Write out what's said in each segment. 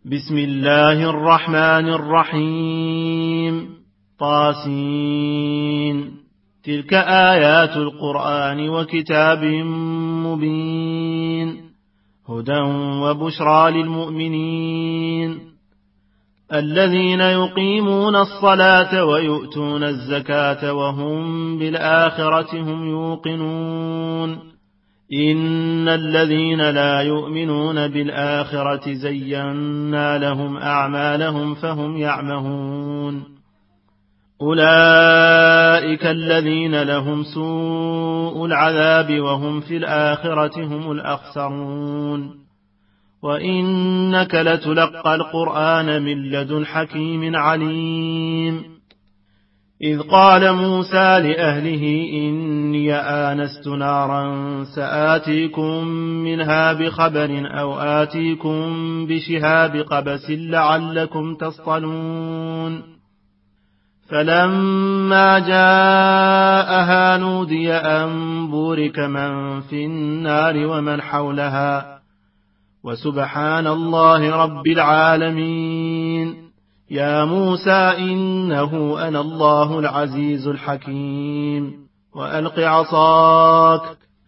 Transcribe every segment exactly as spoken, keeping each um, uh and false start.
بسم الله الرحمن الرحيم. طاسين. تلك آيات القرآن وكتاب مبين هدى وبشرى للمؤمنين الذين يقيمون الصلاة ويؤتون الزكاة وهم بالآخرة هم يوقنون إن الذين لا يؤمنون بالآخرة زينا لهم أعمالهم فهم يعمهون أولئك الذين لهم سوء العذاب وهم في الآخرة هم الأخسرون وإنك لتلقى القرآن من لدن حكيم عليم إذ قال موسى لأهله إني آنست نارا سآتيكم منها بخبر أو آتيكم بشهاب قبس لعلكم تصطلون فلما جاءها نودي أن بورك من في النار ومن حولها وسبحان الله رب العالمين يا موسى إنه أنا الله العزيز الحكيم وألق عصاك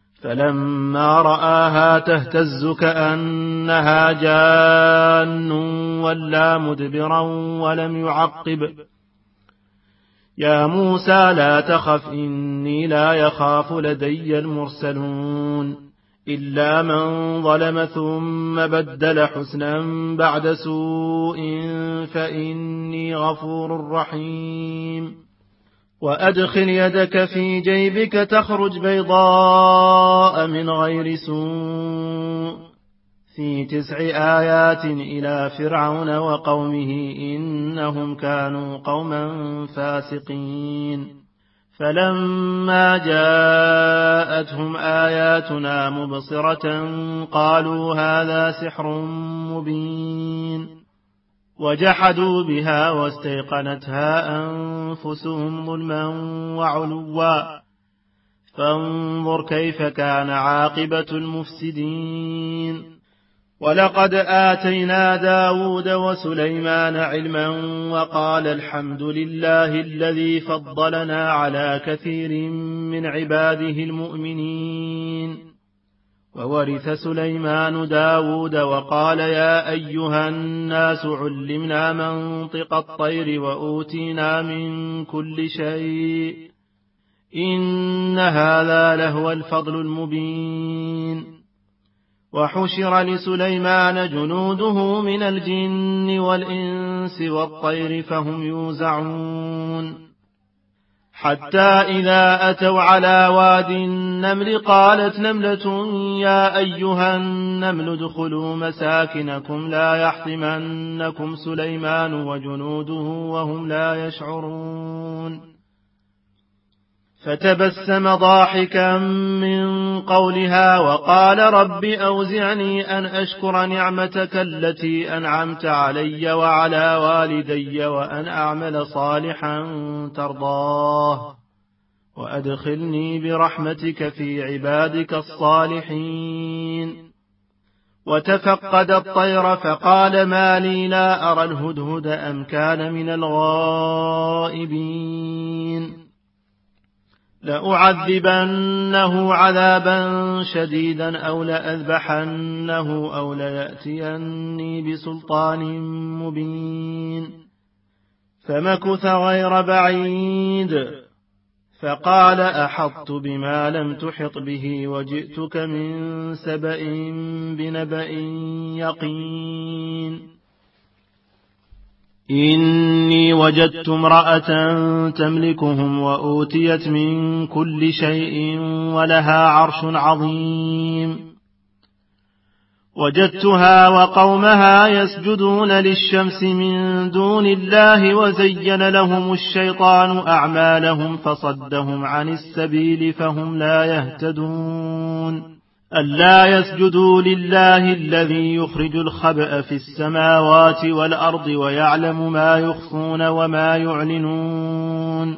فلما رآها تهتز كأنها جان ولا مدبرا ولم يعقب يا موسى لا تخف إني لا يخاف لدي المرسلون إلا من ظلم ثم بدل حسنا بعد سوء فإني غفور رحيم وأدخل يدك في جيبك تخرج بيضاء من غير سوء في تسع آيات إلى فرعون وقومه إنهم كانوا قوما فاسقين فلما جاءتهم آياتنا مبصرة قالوا هذا سحر مبين وجحدوا بها واستيقنتها أنفسهم ظلما وعلوا فانظر كيف كان عاقبة المفسدين ولقد آتينا داود وسليمان علما وقال الحمد لله الذي فضلنا على كثير من عباده المؤمنين وورث سليمان داود وقال يا أيها الناس علمنا منطق الطير وأوتينا من كل شيء إن هذا لهو الفضل المبين وحشر لسليمان جنوده من الجن والإنس والطير فهم يوزعون حتى إذا أتوا على واد النمل قالت نملة يا أيها النمل ادخلوا مساكنكم لا يحطمنكم سليمان وجنوده وهم لا يشعرون فتبسم ضاحكا من قولها وقال رب أوزعني أن أشكر نعمتك التي أنعمت علي وعلى والدي وأن أعمل صالحا ترضاه وأدخلني برحمتك في عبادك الصالحين وتفقد الطير فقال ما لي لا أرى الهدهد أم كان من الغائبين لأعذبنه عذابا شديدا أو لأذبحنه أو ليأتيني بسلطان مبين فمكث غير بعيد فقال أحطت بما لم تحط به وجئتك من سبأ بنبأ يقين إني وجدت امرأة تملكهم وأوتيت من كل شيء ولها عرش عظيم وجدتها وقومها يسجدون للشمس من دون الله وزين لهم الشيطان أعمالهم فصدهم عن السبيل فهم لا يهتدون ألا يسجدوا لله الذي يخرج الخبأ في السماوات والأرض ويعلم ما يخفون وما يعلنون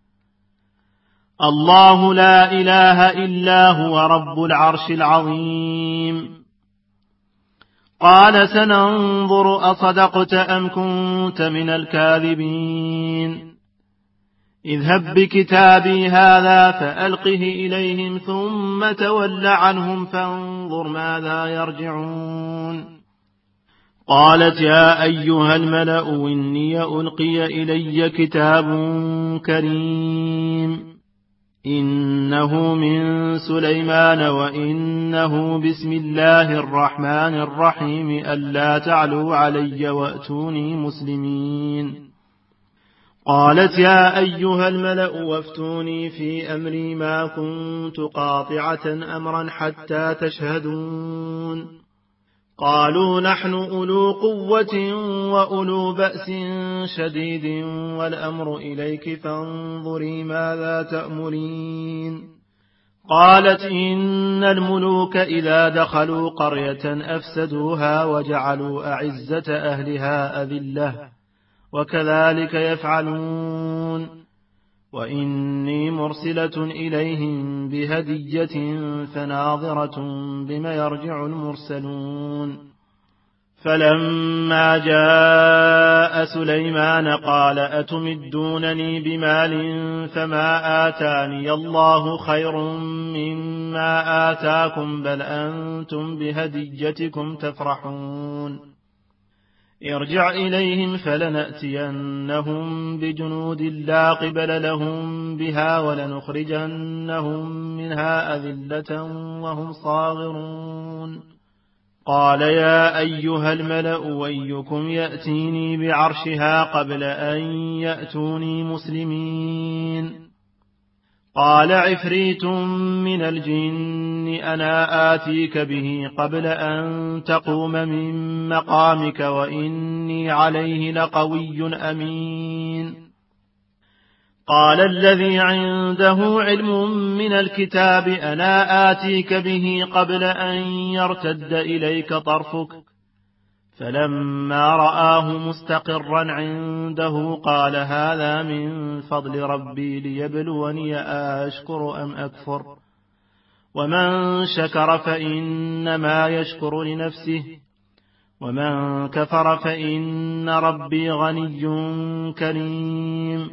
الله لا إله إلا هو رب العرش العظيم قال سننظر أصدقت أم كنت من الكاذبين اذهب بكتابي هذا فألقه إليهم ثم تول عنهم فانظر ماذا يرجعون قالت يا أيها الملأ إني ألقي إلي كتاب كريم إنه من سليمان وإنه بسم الله الرحمن الرحيم ألا تعلوا علي وأتوني مسلمين قالت يا أيها الملأ وافتوني في أمري ما كنت قاطعة أمرا حتى تشهدون قالوا نحن أولو قوة وأولو بأس شديد والأمر إليك فانظري ماذا تأمرين قالت إن الملوك إذا دخلوا قرية أفسدوها وجعلوا أعزة أهلها أذلة وكذلك يفعلون وإني مرسلة إليهم بهدية فناظرة بما يرجع المرسلون فلما جاء سليمان قال أتمدونني بمال فما آتاني الله خير مما آتاكم بل أنتم بهديتكم تفرحون ارجع إليهم فلنأتينهم بجنود لا قبل لهم بها ولنخرجنهم منها أذلة وهم صاغرون قال يا أيها الملأ أيكم يأتيني بعرشها قبل أن يأتوني مسلمين قال عفريت من الجن أنا آتيك به قبل أن تقوم من مقامك وإني عليه لقوي أمين قال الذي عنده علم من الكتاب أنا آتيك به قبل أن يرتد إليك طرفك فلما رآه مستقرا عنده قال هذا من فضل ربي ليبلوني أشكر أم أكفر ومن شكر فإنما يشكر لنفسه ومن كفر فإن ربي غني كريم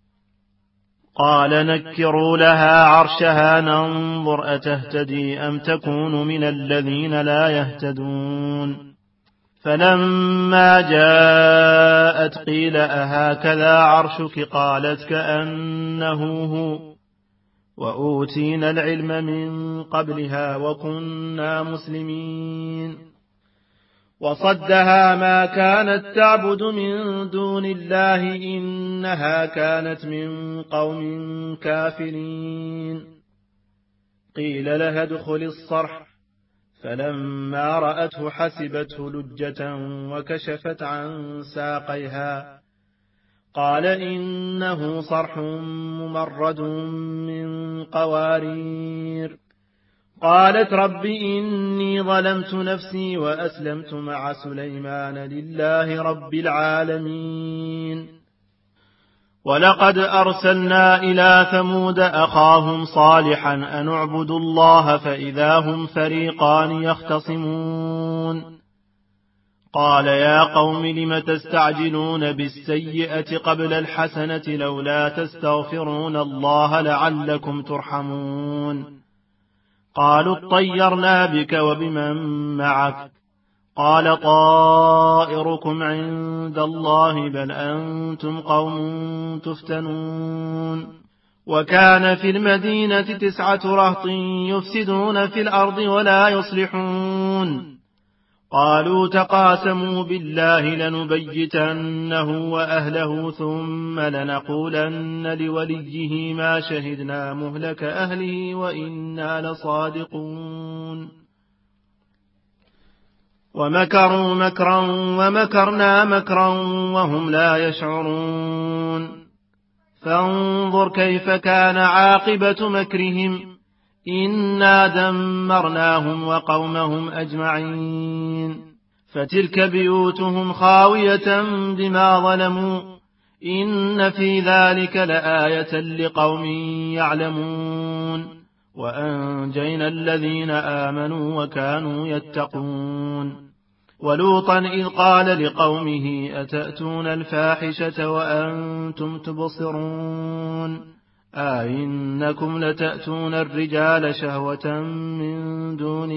قال نكروا لها عرشها ننظر أتهتدي أم تكون من الذين لا يهتدون فلما جاءت قيل أهكذا عرشك قالت كأنه هو وأوتينا العلم من قبلها وكنا مسلمين وصدها ما كانت تعبد من دون الله إنها كانت من قوم كافرين قيل لها ادخل الصرح فلما رأته حسبته لجة وكشفت عن ساقيها قال إنه صرح ممرد من قوارير قالت رب إني ظلمت نفسي وأسلمت مع سليمان لله رب العالمين ولقد أرسلنا إلى ثمود أخاهم صالحا أن اعبدوا الله فإذا هم فريقان يختصمون قال يا قوم لم تستعجلون بالسيئة قبل الحسنة لولا تستغفرون الله لعلكم ترحمون قالوا اطيرنا بك وبمن معك قال طائركم عند الله بل أنتم قوم تفتنون وكان في المدينة تسعة رهط يفسدون في الأرض ولا يصلحون قالوا تقاسموا بالله لنبيتنه وأهله ثم لنقولن لوليه ما شهدنا مهلك أهله وإنا لصادقون ومكروا مكرا ومكرنا مكرا وهم لا يشعرون فانظر كيف كان عاقبة مكرهم إنا دمرناهم وقومهم أجمعين فتلك بيوتهم خاوية بما ظلموا إن في ذلك لآية لقوم يعلمون وأنجينا الذين آمنوا وكانوا يتقون ولوطا إذ قال لقومه أتأتون الفاحشة وأنتم تبصرون أئنكم لتأتون الرجال شهوة من دون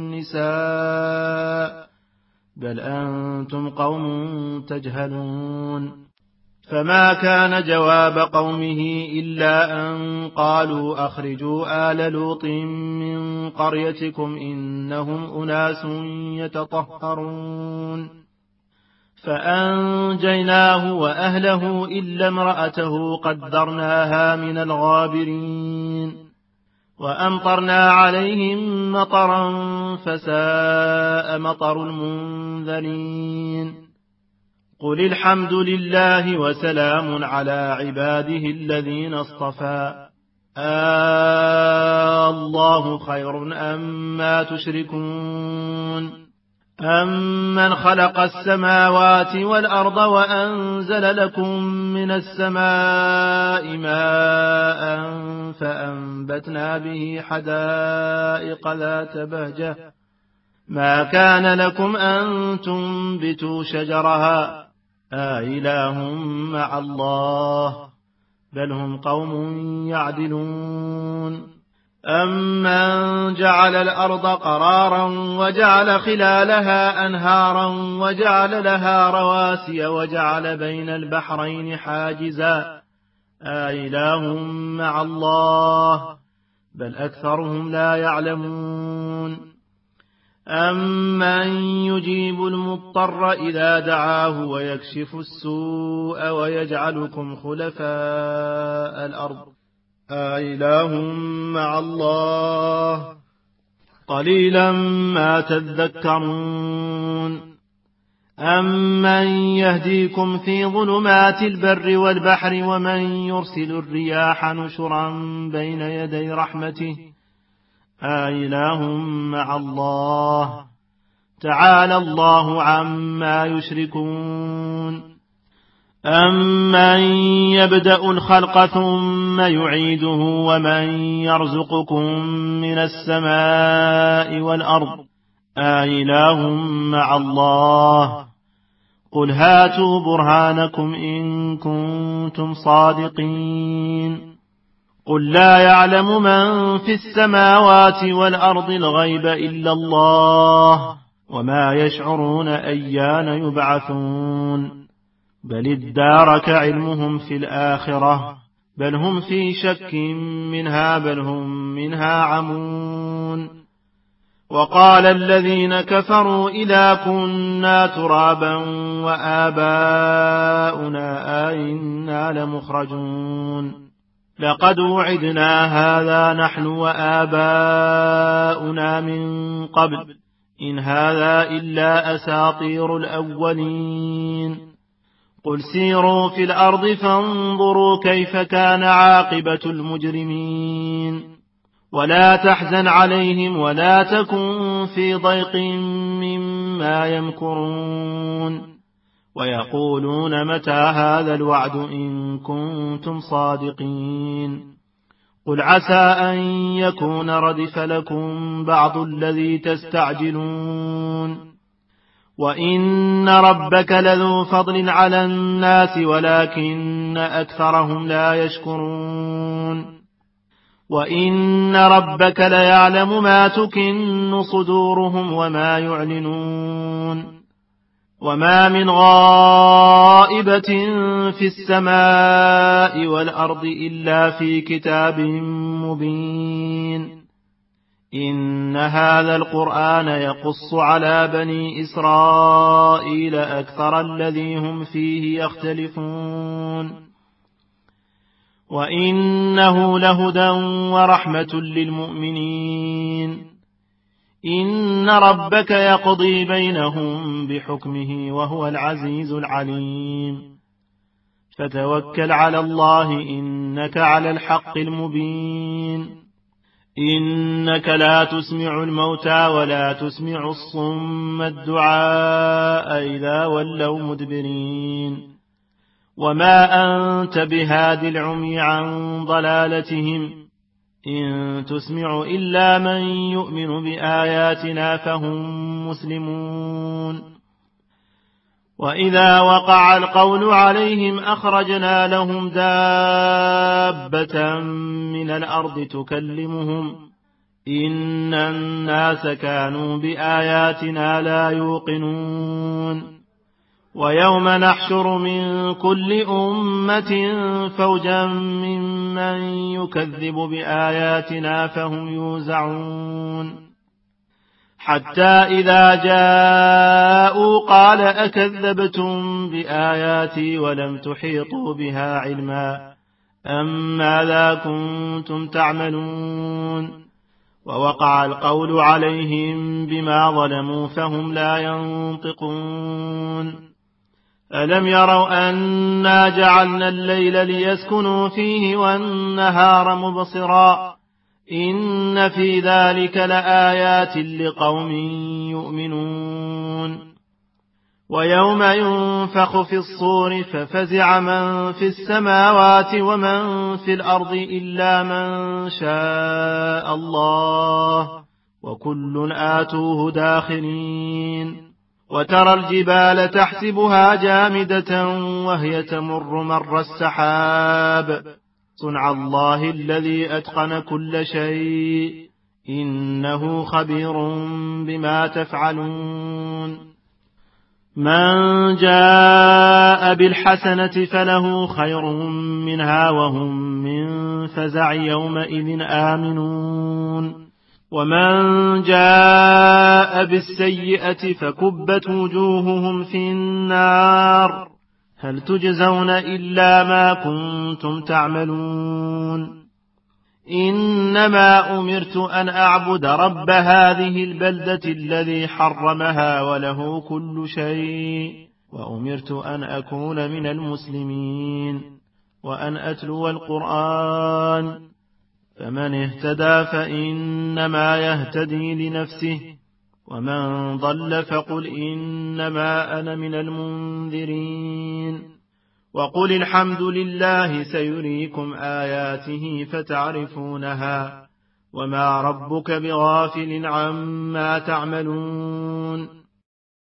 النساء بل أنتم قوم تجهلون فما كان جواب قومه إلا أن قالوا أخرجوا آل لوط من قريتكم إنهم أناس يتطهرون فأنجيناه وأهله إلا امرأته قدرناها من الغابرين وأمطرنا عليهم مطرا فساء مطر المنذرين قل الحمد لله وسلام على عباده الذين اصطفى آه الله خير أما تشركون أمن خلق السماوات والأرض وأنزل لكم من السماء ماء فأنبتنا به حدائق ذات بهجة ما كان لكم أن تنبتوا شجرها أإله مع الله بل هم قوم يعدلون أمن جعل الأرض قرارا وجعل خلالها أنهارا وجعل لها رواسي وجعل بين البحرين حاجزا أإله مع الله بل أكثرهم لا يعلمون أمن يجيب المضطر إذا دعاه ويكشف السوء ويجعلكم خلفاء الأرض أإله مع الله قليلا ما تذكرون أمن يهديكم في ظلمات البر والبحر ومن يرسل الرياح نشرا بين يدي رحمته أإله مع الله تعالى الله عما يشركون أمن يبدأ الخلق ثم يعيده ومن يرزقكم من السماء والأرض أإله مع الله قل هاتوا برهانكم إن كنتم صادقين قل لا يعلم من في السماوات والأرض الغيب إلا الله وما يشعرون أيان يبعثون بل ادارك علمهم في الآخرة بل هم في شك منها بل هم منها عمون وقال الذين كفروا إذا كنا ترابا وآباؤنا أئنا لمخرجون لقد وعدنا هذا نحن وآباؤنا من قبل إن هذا إلا أساطير الأولين قل سيروا في الأرض فانظروا كيف كان عاقبة المجرمين ولا تحزن عليهم ولا تكن في ضيق مما يمكرون ويقولون متى هذا الوعد إن كنتم صادقين قل عسى أن يكون ردف لكم بعض الذي تستعجلون وإن ربك لذو فضل على الناس ولكن أكثرهم لا يشكرون وإن ربك ليعلم ما تكن صدورهم وما يعلنون وما من غائبة في السماء والأرض إلا في كتاب مبين إن هذا القرآن يقص على بني إسرائيل أكثر الذي هم فيه يختلفون وإنه لهدى ورحمة للمؤمنين إن ربك يقضي بينهم بحكمه وهو العزيز العليم فتوكل على الله إنك على الحق المبين إنك لا تسمع الموتى ولا تسمع الصم الدعاء إذا ولوا مدبرين وما أنت بهاد العمي عن ضلالتهم إن تسمع إلا من يؤمن بآياتنا فهم مسلمون وإذا وقع القول عليهم أخرجنا لهم دابة من الأرض تكلمهم إن الناس كانوا بآياتنا لا يوقنون ويوم نحشر من كل أمة فوجا ممن يكذب بآياتنا فهم يوزعون حتى إذا جاءوا قال أكذبتم بآياتي ولم تحيطوا بها علما أم ماذا كنتم تعملون ووقع القول عليهم بما ظلموا فهم لا ينطقون ألم يروا أنا جعلنا الليل ليسكنوا فيه والنهار مبصرا إن في ذلك لآيات لقوم يؤمنون ويوم ينفخ في الصور ففزع من في السماوات ومن في الأرض إلا من شاء الله وكل آتوه داخرين وترى الجبال تحسبها جامدة وهي تمر مر السحاب صنع الله الذي أتقن كل شيء إنه خبير بما تفعلون من جاء بالحسنة فله خير منها وهم من فزع يومئذ آمنون ومن جاء بالسيئة فكبت وجوههم في النار هل تجزون إلا ما كنتم تعملون إنما أمرت أن أعبد رب هذه البلدة الذي حرمها وله كل شيء وأمرت أن أكون من المسلمين وأن أتلو القرآن فمن اهتدى فإنما يهتدي لنفسه ومن ضل فقل إنما أنا من المنذرين وقل الحمد لله سيريكم آياته فتعرفونها وما ربك بغافل عما تعملون